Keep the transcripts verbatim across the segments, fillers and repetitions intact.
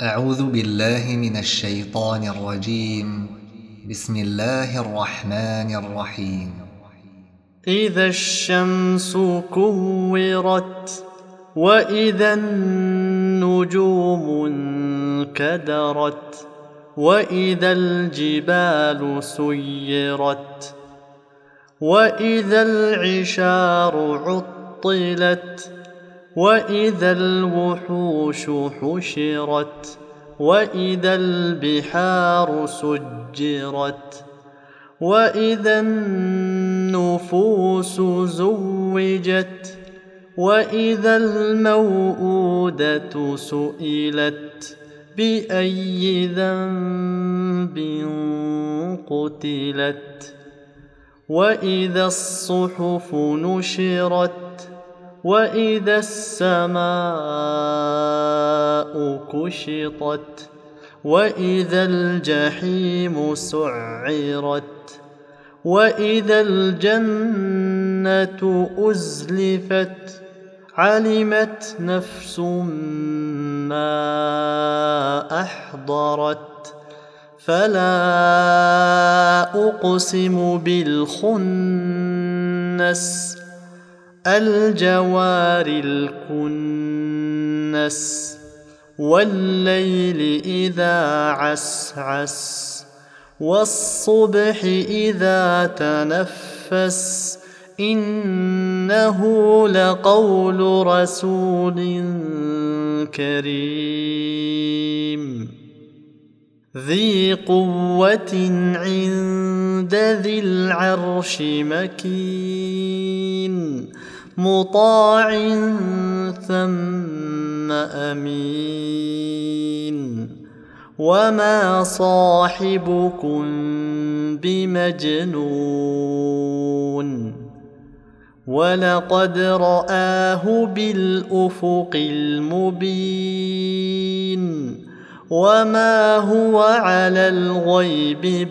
أعوذ بالله من الشيطان الرجيم. بسم الله الرحمن الرحيم. إذا الشمس كورت وإذا النجوم انكدرت وإذا الجبال سيرت وإذا العشار عطلت وإذا الوحوش حشرت وإذا البحار سجرت وإذا النفوس زوجت وإذا الموءودة سئلت بأي ذنب قتلت وإذا الصحف نشرت وإذا السماء كشطت وإذا الجحيم سعرت وإذا الجنة أزلفت علمت نفس ما أحضرت فلا أقسم بالخنس الجوار الكنس والليل إذا عسعس والصبح إذا تنفس إنه لقول رسول كريم ذي قوة عند ذي العرش مكين مطاع ثم أمين وما صاحبكم بمجنون ولقد رآه بالأفق المبين وما هو على الغيب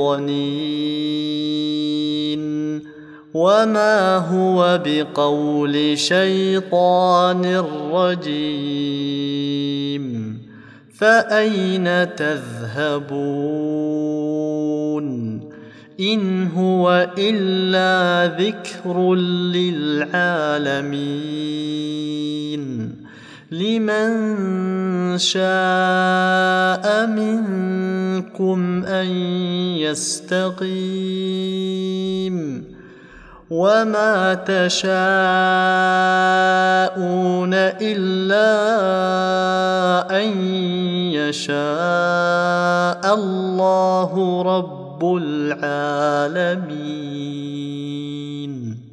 بضنين وما هو بقول شيطان رجيم فأين تذهبون إن هو إلا ذكر للعالمين لمن شاء منكم أن يستقيم وما تشاءون إلا أن يشاء الله رب العالمين.